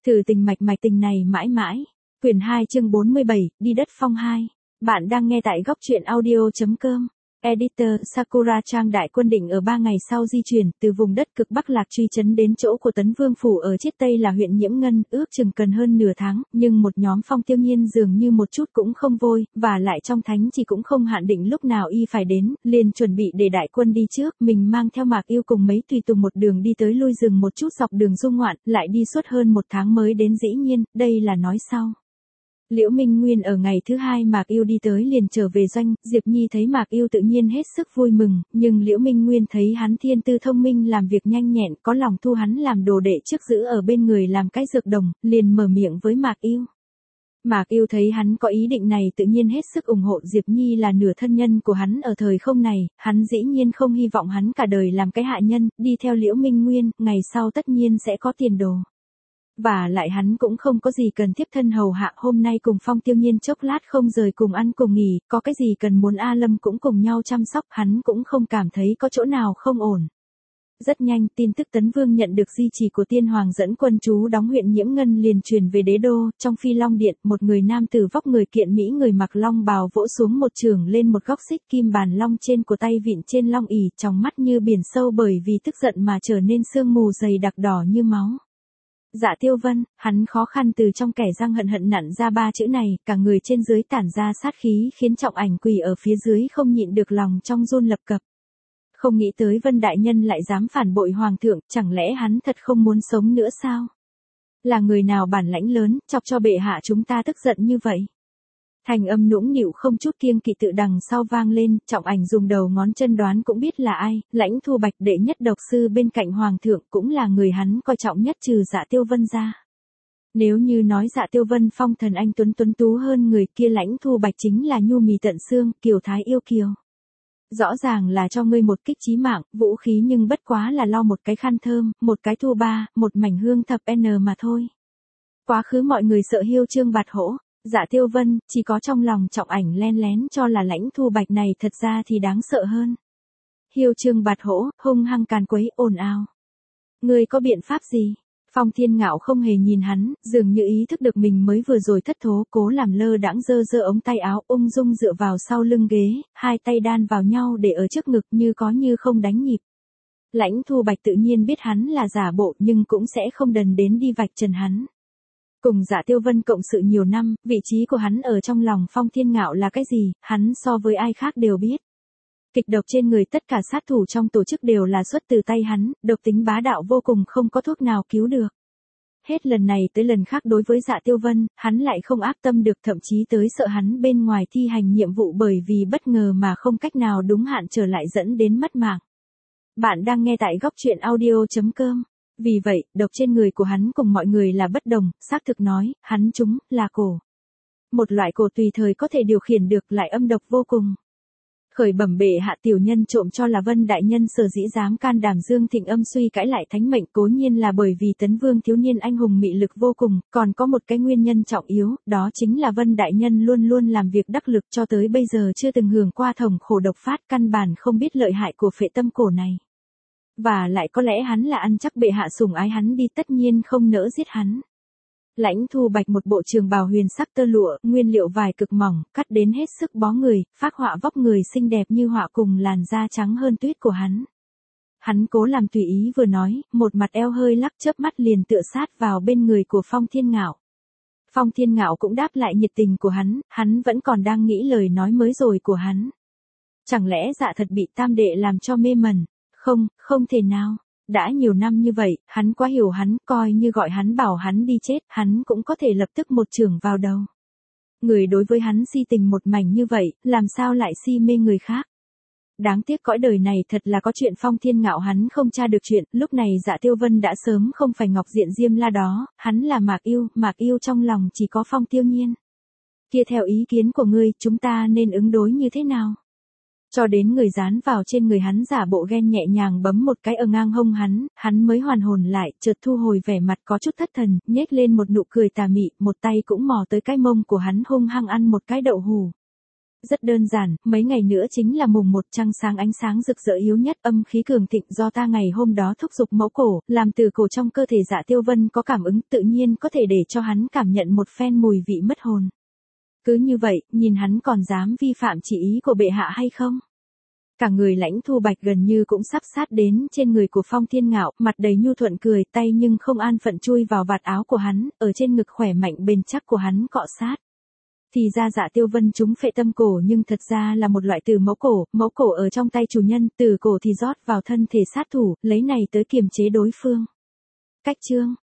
Thử tình mạch mạch tình này mãi mãi. Quyển 2 chương 47, đi đất phong 2. Bạn đang nghe tại góc truyện audio.com. Editor Sakura Trang đại quân định ở 3 ngày sau di chuyển từ vùng đất cực Bắc Lạc Truy trấn đến chỗ của Tấn Vương Phủ ở Chiết Tây là huyện Nhiễm Ngân, ước chừng cần hơn nửa tháng, nhưng một nhóm Phong Tiêu Nhiên dường như một chút cũng không vội, và lại trong thánh chỉ cũng không hạn định lúc nào y phải đến, liền chuẩn bị để đại quân đi trước, mình mang theo Mạc Yêu cùng mấy tùy tùng một đường đi tới lui rừng một chút dọc đường du ngoạn, lại đi suốt hơn một tháng mới đến dĩ nhiên, đây là nói sau. Liễu Minh Nguyên ở ngày thứ hai Mạc Yêu đi tới liền trở về doanh, Diệp Nhi thấy Mạc Yêu tự nhiên hết sức vui mừng, nhưng Liễu Minh Nguyên thấy hắn thiên tư thông minh làm việc nhanh nhẹn, có lòng thu hắn làm đồ đệ trước giữ ở bên người làm cái dược đồng, liền mở miệng với Mạc Yêu. Mạc Yêu thấy hắn có ý định này tự nhiên hết sức ủng hộ Diệp Nhi là nửa thân nhân của hắn ở thời không này, hắn dĩ nhiên không hy vọng hắn cả đời làm cái hạ nhân, đi theo Liễu Minh Nguyên, ngày sau tất nhiên sẽ có tiền đồ. Và lại hắn cũng không có gì cần tiếp thân hầu hạ, hôm nay cùng Phong Tiêu Nhiên chốc lát không rời cùng ăn cùng nghỉ, có cái gì cần muốn A Lâm cũng cùng nhau chăm sóc, hắn cũng không cảm thấy có chỗ nào không ổn. Rất nhanh, tin tức Tấn Vương nhận được di chỉ của Tiên Hoàng dẫn quân trú đóng huyện Nhiễm Ngân liền truyền về đế đô, trong Phi Long Điện, một người nam tử vóc người kiện mỹ người mặc long bào vỗ xuống một trường lên một góc xích kim bàn long trên của tay vịn trên long ỷ, trong mắt như biển sâu bởi vì tức giận mà trở nên sương mù dày đặc đỏ như máu. Dạ Tiêu Vân, hắn khó khăn từ trong kẻ răng hận hận nặn ra 3 chữ này, cả người trên dưới tản ra sát khí khiến Trọng Ảnh quỳ ở phía dưới không nhịn được lòng trong run lập cập. Không nghĩ tới Vân đại nhân lại dám phản bội hoàng thượng, chẳng lẽ hắn thật không muốn sống nữa sao? Là người nào bản lãnh lớn, chọc cho bệ hạ chúng ta tức giận như vậy? Thành âm nũng nịu không chút kiêng kỵ tự đằng sau vang lên, Trọng Ảnh dùng đầu ngón chân đoán cũng biết là ai, Lãnh Thu Bạch đệ nhất độc sư bên cạnh hoàng thượng cũng là người hắn coi trọng nhất trừ Dạ Tiêu Vân ra. Nếu như nói Dạ Tiêu Vân phong thần anh tuấn tuấn tú hơn người kia, Lãnh Thu Bạch chính là nhu mì tận xương, kiều thái yêu kiều. Rõ ràng là cho ngươi một kích chí mạng, vũ khí nhưng bất quá là lo một cái khăn thơm, một cái thu ba, một mảnh hương thập N mà thôi. Quá khứ mọi người sợ hiêu trương bạt hỗ. Dạ Tiêu Vân, chỉ có trong lòng Trọng Ảnh len lén cho là Lãnh Thu Bạch này thật ra thì đáng sợ hơn. Hiêu trương bạt hỗ, hung hăng càn quấy, ồn ào. Ngươi có biện pháp gì? Phong Thiên Ngạo không hề nhìn hắn, dường như ý thức được mình mới vừa rồi thất thố, cố làm lơ đãng giơ giơ ống tay áo ung dung dựa vào sau lưng ghế, hai tay đan vào nhau để ở trước ngực như có như không đánh nhịp. Lãnh Thu Bạch tự nhiên biết hắn là giả bộ nhưng cũng sẽ không đần đến đi vạch trần hắn. Cùng Dạ Tiêu Vân cộng sự nhiều năm, vị trí của hắn ở trong lòng Phong Thiên Ngạo là cái gì, hắn so với ai khác đều biết. Kịch độc trên người tất cả sát thủ trong tổ chức đều là xuất từ tay hắn, độc tính bá đạo vô cùng không có thuốc nào cứu được. Hết lần này tới lần khác đối với Dạ Tiêu Vân, hắn lại không ác tâm được, thậm chí tới sợ hắn bên ngoài thi hành nhiệm vụ bởi vì bất ngờ mà không cách nào đúng hạn trở lại dẫn đến mất mạng. Bạn đang nghe tại góc truyện audio.com. Vì vậy, độc trên người của hắn cùng mọi người là bất đồng, xác thực nói, hắn chúng là cổ. Một loại cổ tùy thời có thể điều khiển được lại âm độc vô cùng. Khởi bẩm bệ hạ, tiểu nhân trộm cho là Vân đại nhân sở dĩ dám can đảm Dương Thịnh âm suy cãi lại thánh mệnh cố nhiên là bởi vì Tấn Vương thiếu niên anh hùng mị lực vô cùng, còn có một cái nguyên nhân trọng yếu, đó chính là Vân đại nhân luôn luôn làm việc đắc lực cho tới bây giờ chưa từng hưởng qua thống khổ độc phát, căn bản không biết lợi hại của phệ tâm cổ này. Và lại có lẽ hắn là ăn chắc bệ hạ sủng ái hắn đi, tất nhiên không nỡ giết hắn. Lãnh Thu Bạch một bộ trường bào huyền sắc tơ lụa, nguyên liệu vải cực mỏng, cắt đến hết sức bó người, phác họa vóc người xinh đẹp như họa cùng làn da trắng hơn tuyết của hắn. Hắn cố làm tùy ý vừa nói, một mặt eo hơi lắc chớp mắt liền tựa sát vào bên người của Phong Thiên Ngạo. Phong Thiên Ngạo cũng đáp lại nhiệt tình của hắn vẫn còn đang nghĩ lời nói mới rồi của hắn. Chẳng lẽ Dạ thật bị tam đệ làm cho mê mẩn? Không thể nào. Đã nhiều năm như vậy, hắn quá hiểu hắn, coi như gọi hắn bảo hắn đi chết, hắn cũng có thể lập tức một chưởng vào đầu. Người đối với hắn si tình một mảnh như vậy, làm sao lại si mê người khác? Đáng tiếc cõi đời này thật là có chuyện Phong Thiên Ngạo hắn không tra được chuyện, lúc này Dạ Tiêu Vân đã sớm không phải Ngọc Diện Diêm La đó, hắn là Mạc Yêu trong lòng chỉ có Phong Tiêu Nhiên. Kia theo ý kiến của ngươi, chúng ta nên ứng đối như thế nào? Cho đến người dán vào trên người hắn giả bộ ghen nhẹ nhàng bấm một cái ở ngang hông hắn mới hoàn hồn lại, chợt thu hồi vẻ mặt có chút thất thần, nhếch lên một nụ cười tà mị, một tay cũng mò tới cái mông của hắn hung hăng ăn một cái đậu hù. Rất đơn giản, mấy ngày nữa chính là mùng 1 trăng sáng ánh sáng rực rỡ yếu nhất, âm khí cường thịnh do ta ngày hôm đó thúc giục máu cổ, làm từ cổ trong cơ thể Dạ Tiêu Vân có cảm ứng tự nhiên có thể để cho hắn cảm nhận một phen mùi vị mất hồn. Cứ như vậy, nhìn hắn còn dám vi phạm chỉ ý của bệ hạ hay không? Cả người Lãnh Thu Bạch gần như cũng sắp sát đến trên người của Phong Thiên Ngạo, mặt đầy nhu thuận cười, tay nhưng không an phận chui vào vạt áo của hắn, ở trên ngực khỏe mạnh bền chắc của hắn cọ sát. Thì ra Dạ Tiêu Vân trúng phệ tâm cổ nhưng thật ra là một loại từ máu cổ ở trong tay chủ nhân, từ cổ thì rót vào thân thể sát thủ, lấy này tới kiềm chế đối phương. Cách chương